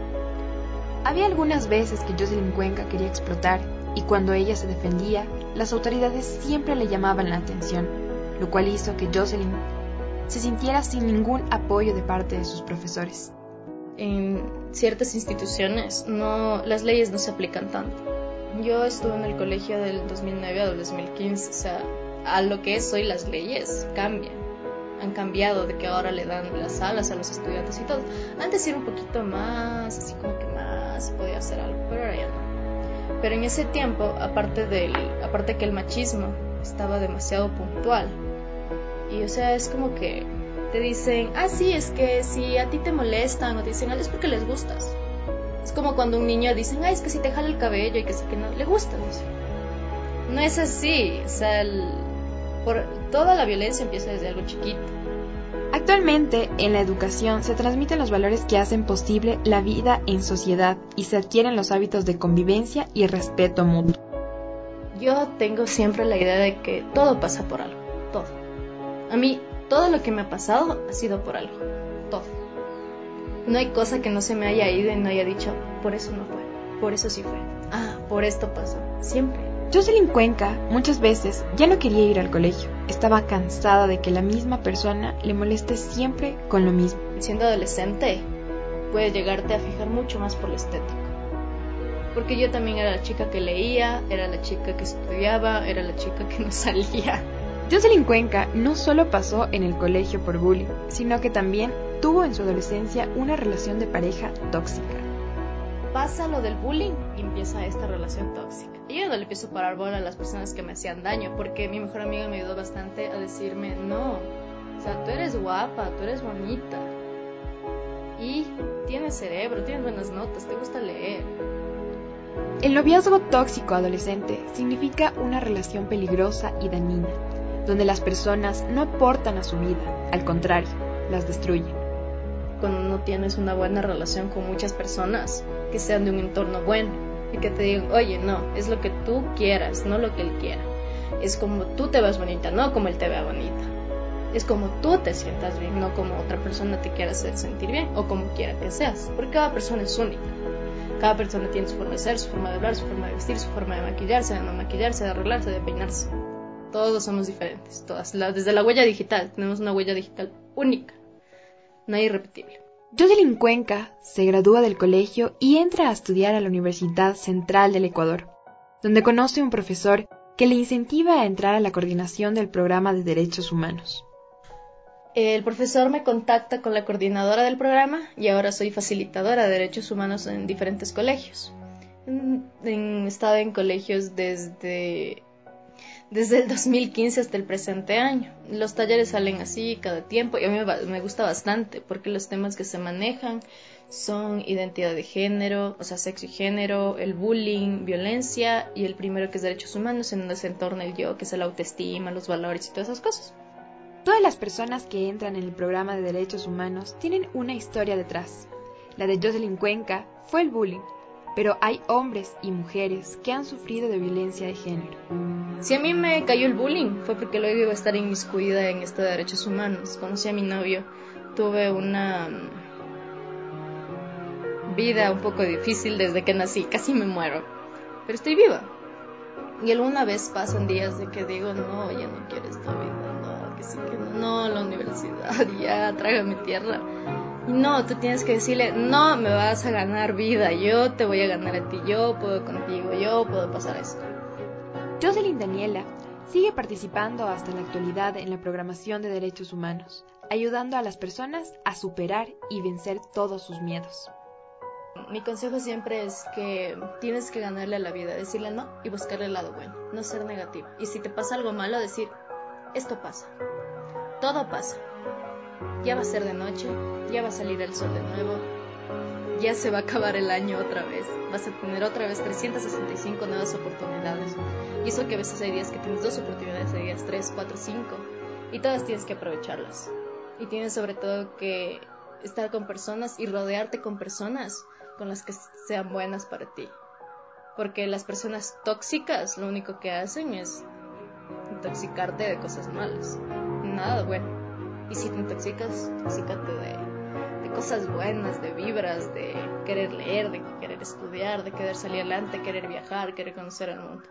Había algunas veces que Jocelyn Cuenca quería explotar y cuando ella se defendía, las autoridades siempre le llamaban la atención, lo cual hizo que Jocelyn se sintiera sin ningún apoyo de parte de sus profesores. En ciertas instituciones no, las leyes no se aplican tanto. Yo estuve en el colegio del dos mil nueve al dos mil quince, o sea, a lo que es hoy las leyes cambian. Han cambiado de que ahora le dan las alas a los estudiantes y todo. Antes era un poquito más, así como que más podía hacer algo, pero ahora ya no. Pero en ese tiempo, aparte del, aparte que el machismo estaba demasiado puntual. Y o sea, es como que te dicen, ah, sí, es que si a ti te molestan o te dicen, ah, es porque les gustas. Es como cuando un niño dicen, ah, es que si te jala el cabello y que sí que no, le gustas. No es así, o sea, el, por, toda la violencia empieza desde algo chiquito. Actualmente, en la educación se transmiten los valores que hacen posible la vida en sociedad y se adquieren los hábitos de convivencia y respeto mutuo. Yo tengo siempre la idea de que todo pasa por algo, todo. A mí, todo lo que me ha pasado ha sido por algo, todo. No hay cosa que no se me haya ido y no haya dicho, por eso no fue, por eso sí fue. Ah, por esto pasó, siempre. Jocelyn Cuenca muchas veces ya no quería ir al colegio. Estaba cansada de que la misma persona le moleste siempre con lo mismo. Siendo adolescente, puedes llegarte a fijar mucho más por lo estético. Porque yo también era la chica que leía, era la chica que estudiaba, era la chica que no salía. Jocelyn Cuenca no solo pasó en el colegio por bullying, sino que también tuvo en su adolescencia una relación de pareja tóxica. pasa lo del bullying y empieza esta relación tóxica. Y yo no le empiezo a parar bola a las personas que me hacían daño, porque mi mejor amiga me ayudó bastante a decirme, no, o sea, tú eres guapa, tú eres bonita, y tienes cerebro, tienes buenas notas, te gusta leer. El noviazgo tóxico adolescente significa una relación peligrosa y dañina, donde las personas no aportan a su vida, al contrario, las destruyen. Cuando no tienes una buena relación con muchas personas, que sean de un entorno bueno, y que te digan, oye, no, es lo que tú quieras, no lo que él quiera. Es como tú te ves bonita, no como él te vea bonita. Es como tú te sientas bien, no como otra persona te quiera hacer sentir bien, o como quiera que seas, porque cada persona es única. Cada persona tiene su forma de ser, su forma de hablar, su forma de vestir, su forma de maquillarse, de no maquillarse, de arreglarse, de peinarse. Todos somos diferentes, todas. La, desde la huella digital, tenemos una huella digital única, no irrepetible. Jocelyn Cuenca se gradúa del colegio y entra a estudiar a la Universidad Central del Ecuador, donde conoce a un profesor que le incentiva a entrar a la coordinación del programa de Derechos Humanos. El profesor me contacta con la coordinadora del programa y ahora soy facilitadora de derechos humanos en diferentes colegios. He estado en colegios desde, desde el dos mil quince hasta el presente año. Los talleres salen así cada tiempo y a mí me, me gusta bastante porque los temas que se manejan son identidad de género, o sea, sexo y género, el bullying, violencia y el primero que es derechos humanos, en donde se entorna el yo, que es la autoestima, los valores y todas esas cosas. Todas las personas que entran en el programa de derechos humanos tienen una historia detrás. La de Jocelyn Cuenca fue el bullying, pero hay hombres y mujeres que han sufrido de violencia de género. Si a mí me cayó el bullying fue porque luego iba a estar inmiscuida en esto de derechos humanos. Conocí a mi novio, tuve una vida un poco difícil desde que nací, casi me muero, pero estoy viva. Y alguna vez pasan días de que digo, no, ya no quiero esta vida. Que sí, que no, no, la universidad, ya, trágame tierra. Y no, tú tienes que decirle, no, me vas a ganar vida, yo te voy a ganar a ti, yo puedo contigo, yo puedo pasar esto. Jocelyn Daniela sigue participando hasta la actualidad en la programación de derechos humanos, ayudando a las personas a superar y vencer todos sus miedos. Mi consejo siempre es que tienes que ganarle a la vida, decirle no y buscarle el lado bueno, no ser negativo. Y si te pasa algo malo, decir, esto pasa, todo pasa, ya va a ser de noche, ya va a salir el sol de nuevo, ya se va a acabar el año otra vez, vas a tener otra vez trescientas sesenta y cinco nuevas oportunidades, y eso que a veces hay días que tienes dos oportunidades, hay días tres, cuatro, cinco, y todas tienes que aprovecharlas, y tienes sobre todo que estar con personas y rodearte con personas con las que sean buenas para ti, porque las personas tóxicas lo único que hacen es intoxicarte de cosas malas, nada bueno. Y si te intoxicas, intoxícate de, de cosas buenas, de vibras, de querer leer, de querer estudiar, de querer salir adelante, querer viajar, querer conocer el mundo.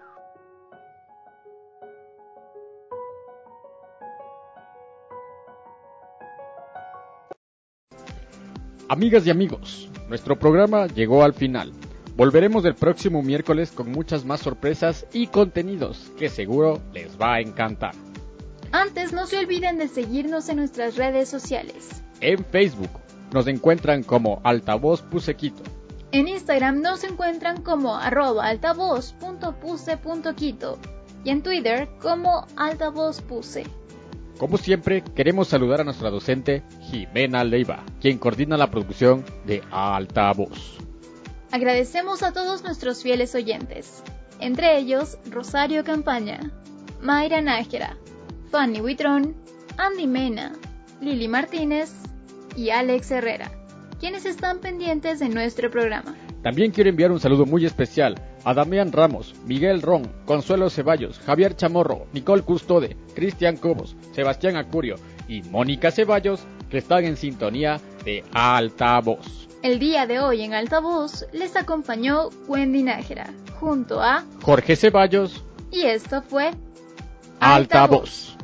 Amigas y amigos, nuestro programa llegó al final. Volveremos el próximo miércoles con muchas más sorpresas y contenidos que seguro les va a encantar. Antes, no se olviden de seguirnos en nuestras redes sociales. En Facebook nos encuentran como Altavoz Pusequito. En Instagram nos encuentran como arroba altavoz punto puse punto quito y en Twitter como altavozpuse. Como siempre, queremos saludar a nuestra docente Jimena Leiva, quien coordina la producción de Altavoz. Agradecemos a todos nuestros fieles oyentes, entre ellos Rosario Campaña, Mayra Nájera, Fanny Huitrón, Andy Mena, Lili Martínez y Alex Herrera, quienes están pendientes de nuestro programa. También quiero enviar un saludo muy especial a Damián Ramos, Miguel Ron, Consuelo Ceballos, Javier Chamorro, Nicole Custode, Cristian Cobos, Sebastián Acurio y Mónica Ceballos, que están en sintonía de Altavoz. El día de hoy en Altavoz les acompañó Wendy Nájera, junto a Jorge Ceballos, y esto fue Altavoz.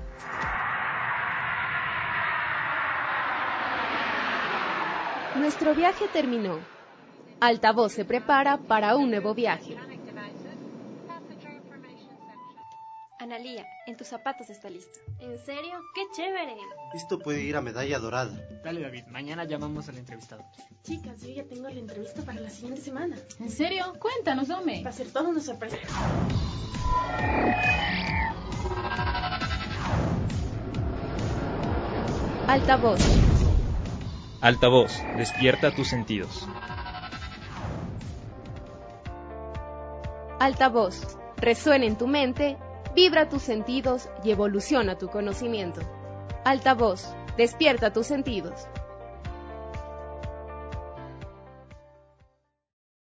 Nuestro viaje terminó. Altavoz se prepara para un nuevo viaje. Analía, en tus zapatos está listo. ¿En serio? ¡Qué chévere! Esto puede ir a medalla dorada. Dale, David, mañana llamamos al entrevistado. Chicas, yo ya tengo la entrevista para la siguiente semana. ¿En serio? Cuéntanos, hombre. Va a ser toda una sorpresa. Altavoz. Altavoz, despierta tus sentidos. Altavoz, resuena en tu mente, vibra tus sentidos y evoluciona tu conocimiento. Altavoz, despierta tus sentidos.